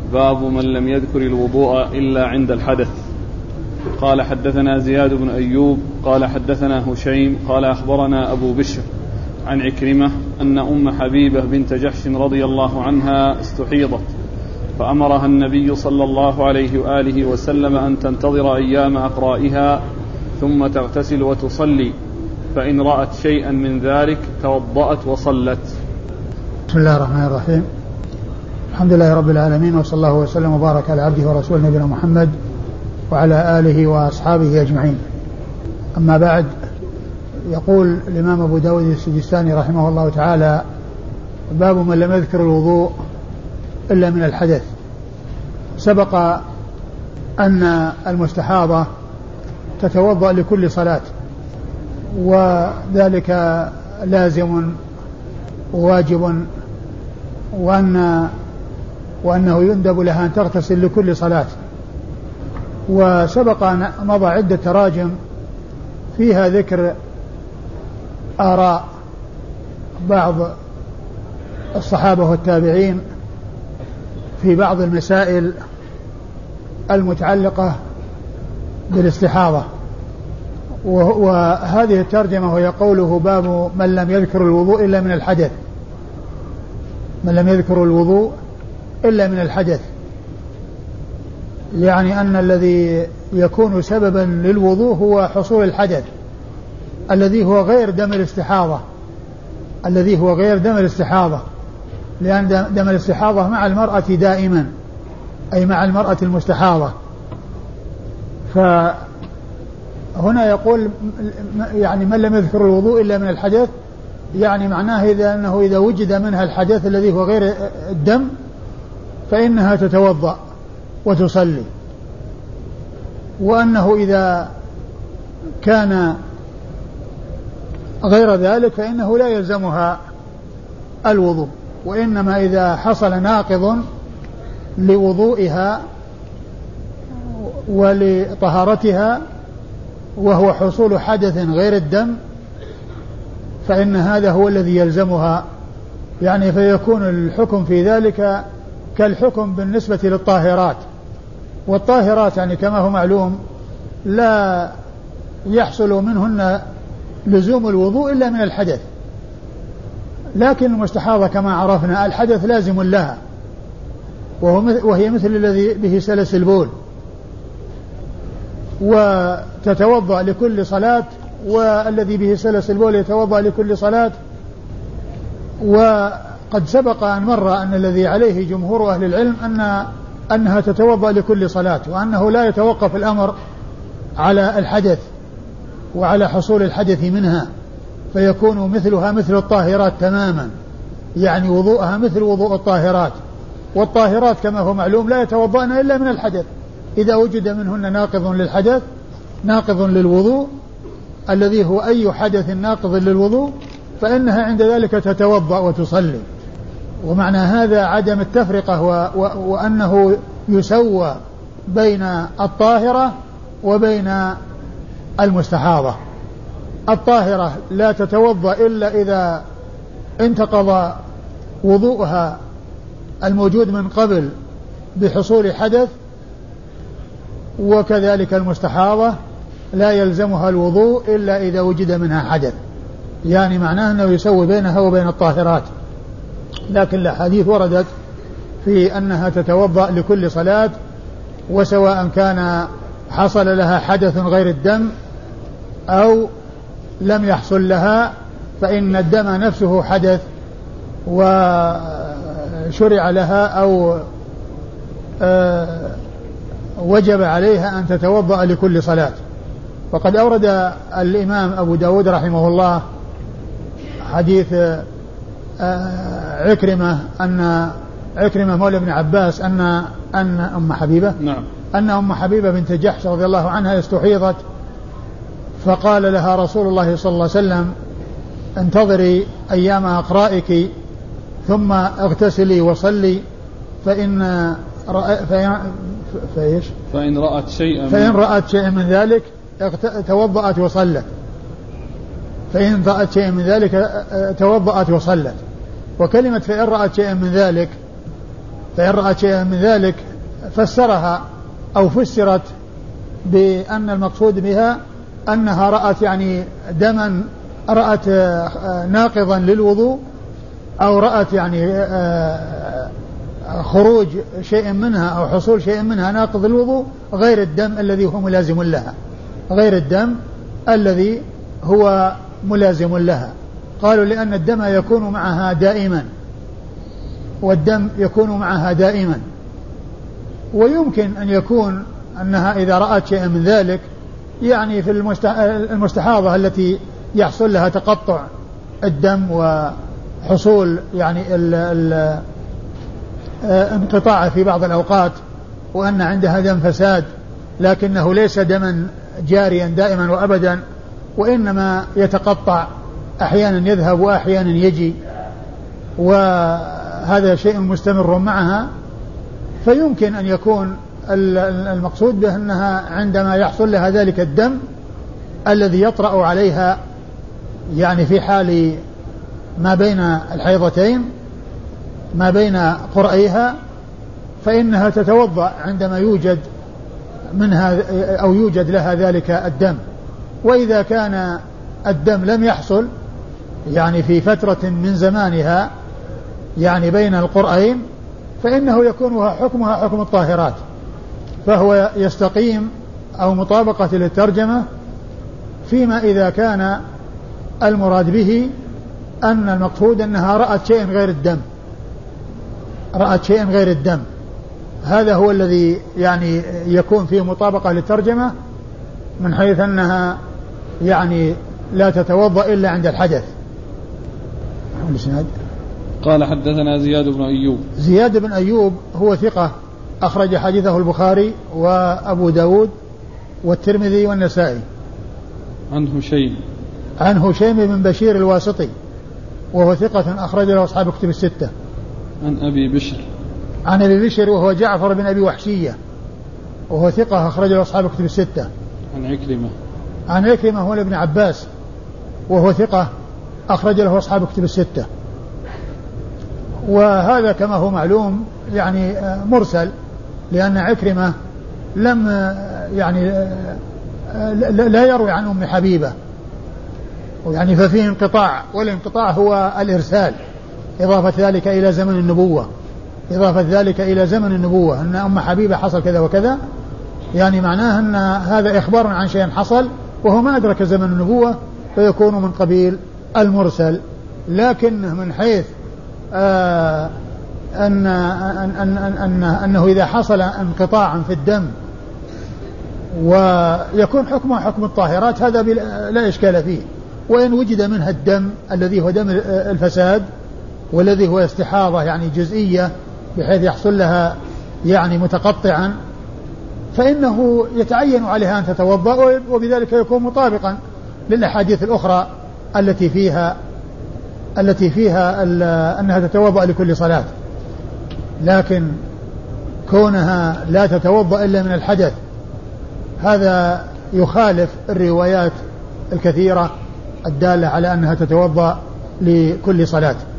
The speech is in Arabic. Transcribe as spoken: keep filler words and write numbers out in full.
باب من لم يذكر الوضوء إلا عند الحدث. قال حدثنا زياد بن أيوب قال حدثنا هشيم قال أخبرنا أبو بشر عن عكرمة أن أم حبيبة بنت جحش رضي الله عنها استحيضت، فأمرها النبي صلى الله عليه وآله وسلم أن تنتظر أيام أقرائها ثم تغتسل وتصلي، فإن رأت شيئا من ذلك توضأت وصلت. بسم الله الرحمن الرحيم. الحمد لله رب العالمين، وصلى الله وسلم وبارك على عبده ورسوله نبينا محمد وعلى آله وأصحابه أجمعين. أما بعد، يقول الإمام أبو داود السجستاني رحمه الله تعالى: باب من لم يذكر الوضوء إلا من الحدث. سبق أن المستحاضة تتوضأ لكل صلاة، وذلك لازم واجب، وأن وأنه يندب لها أن تغتسل لكل صلاة. وسبق أن مضى عدة تراجم فيها ذكر آراء بعض الصحابة والتابعين في بعض المسائل المتعلقة بالاستحاضة. وهذه الترجمة وهي قوله: باب من لم يذكر الوضوء إلا من الحدث. من لم يذكر الوضوء إلا من الحدث، يعني أن الذي يكون سببا للوضوء هو حصول الحدث الذي هو غير دم الاستحاضة الذي هو غير دم الاستحاضة لأن دم الاستحاضة مع المرأة دائما، أي مع المرأة المستحاضة. فهنا يقول يعني من لم يذكر الوضوء إلا من الحدث، يعني معناه إذا أنه إذا وجد منها الحدث الذي هو غير الدم فإنها تتوضأ وتصلي، وأنه إذا كان غير ذلك فإنه لا يلزمها الوضوء، وإنما إذا حصل ناقض لوضوئها ولطهارتها وهو حصول حدث غير الدم فإن هذا هو الذي يلزمها، يعني فيكون الحكم في ذلك كالحكم بالنسبة للطاهرات. والطاهرات يعني كما هو معلوم لا يحصل منهن لزوم الوضوء إلا من الحدث، لكن المستحاضة كما عرفنا الحدث لازم لها، وهي مثل الذي به سلس البول، وتتوضأ لكل صلاة، والذي به سلس البول يتوضأ لكل صلاة. وقد سبق أن مر أن الذي عليه جمهور أهل العلم أن أنها تتوضأ لكل صلاة، وأنه لا يتوقف الأمر على الحدث وعلى حصول الحدث منها، فيكون مثلها مثل الطاهرات تماما، يعني وضوءها مثل وضوء الطاهرات. والطاهرات كما هو معلوم لا يتوضأن إلا من الحدث، إذا وجد منهن ناقض للحدث ناقض للوضوء الذي هو أي حدث ناقض للوضوء فإنها عند ذلك تتوضأ وتصلي. ومعنى هذا عدم التفرقة و... و... وأنه يسوى بين الطاهرة وبين المستحاضة. الطاهرة لا تتوضأ إلا إذا انتقض وضوءها الموجود من قبل بحصول حدث، وكذلك المستحاضة لا يلزمها الوضوء إلا إذا وجد منها حدث، يعني معناه أنه يسوي بينها وبين الطاهرات. لكن الحديث وردت في أنها تتوضأ لكل صلاة، وسواء كان حصل لها حدث غير الدم أو لم يحصل لها فإن الدم نفسه حدث وشرع لها أو وجب عليها أن تتوضأ لكل صلاة. وقد أورد الإمام أبو داود رحمه الله حديث عكرمة أن عكرمة مولى ابن عباس أن أن أم حبيبة نعم أن أم حبيبة بنت جحش رضي الله عنها استحيضت، فقال لها رسول الله صلى الله عليه وسلم: انتظري أيام أقرائك ثم اغتسلي وصلي، فإن فإن فإيش فإن رأت شيئا فإن رأت شيئا من ذلك توضأت وصلت فإن رأت شيئا من ذلك توضأت وصلت. وكلمة فإن رأت شيئا من ذلك فإن رأت شيئا من ذلك فسرها أو فسرت بأن المقصود بها أنها رأت يعني دما، رأت ناقضا للوضوء، أو رأت يعني خروج شيء منها أو حصول شيء منها ناقض الوضوء غير الدم الذي هو ملازم لها، غير الدم الذي هو ملازم لها. قالوا لأن الدم يكون معها دائما، والدم يكون معها دائما، ويمكن أن يكون أنها إذا رأت شيئا من ذلك يعني في المستحاضة التي يحصل لها تقطع الدم وحصول يعني ال ال انقطاع في بعض الأوقات، وأن عندها دم فساد لكنه ليس دما جاريا دائما وأبدا، وإنما يتقطع أحيانا يذهب وأحيانا يجي، وهذا شيء مستمر معها. فيمكن أن يكون المقصود به أنها عندما يحصل لها ذلك الدم الذي يطرأ عليها يعني في حال ما بين الحيضتين، ما بين قرئيها، فإنها تتوضأ عندما يوجد منها أو يوجد لها ذلك الدم. وإذا كان الدم لم يحصل يعني في فترة من زمانها يعني بين القرئين، فإنه يكون حكمها حكم الطاهرات، فهو يستقيم أو مطابقة للترجمة فيما إذا كان المراد به أن المقصود أنها رأت شيء غير الدم، رأت شيء غير الدم، هذا هو الذي يعني يكون فيه مطابقة للترجمة، من حيث أنها يعني لا تتوضأ إلا عند الحدث. قال حدثنا زياد بن أيوب. زياد بن أيوب هو ثقة، أخرج حديثه البخاري وأبو داود والترمذي والنسائي. عن هشيم. عن هشيم بن بشير الواسطي وهو ثقة، أخرج له أصحاب كتب الستة. عن أبي بشر. عن أبي بشر وهو جعفر بن أبي وحشية وهو ثقة، أخرج له أصحاب كتب الستة. عن عكرمة. عن عكرمة هو ابن عباس وهو ثقة، أخرج له أصحاب كتب الستة. وهذا كما هو معلوم يعني مرسل، لأن عكرمة لم يعني لا يروي عن أم حبيبة، يعني ففيه انقطاع، والانقطاع هو الإرسال، إضافة ذلك إلى زمن النبوة، إضافة ذلك إلى زمن النبوة أن أم حبيبة حصل كذا وكذا، يعني معناه أن هذا إخبار عن شيء حصل وهو ما أدرك زمن النبوة، فيكون من قبيل المرسل. لكن من حيث آه أن, أن, أن, أن أنه إذا حصل انقطاع في الدم ويكون حكمه حكم الطاهرات، هذا لا إشكال فيه. وإن وجد منها الدم الذي هو دم الفساد والذي هو استحاضة يعني جزئية بحيث يحصل لها يعني متقطعا، فإنه يتعين عليها أن تتوضأ، وبذلك يكون مطابقا للأحاديث الأخرى التي فيها التي فيها أنها تتوضأ لكل صلاة. لكن كونها لا تتوضأ إلا من الحدث هذا يخالف الروايات الكثيرة الدالة على أنها تتوضأ لكل صلاة.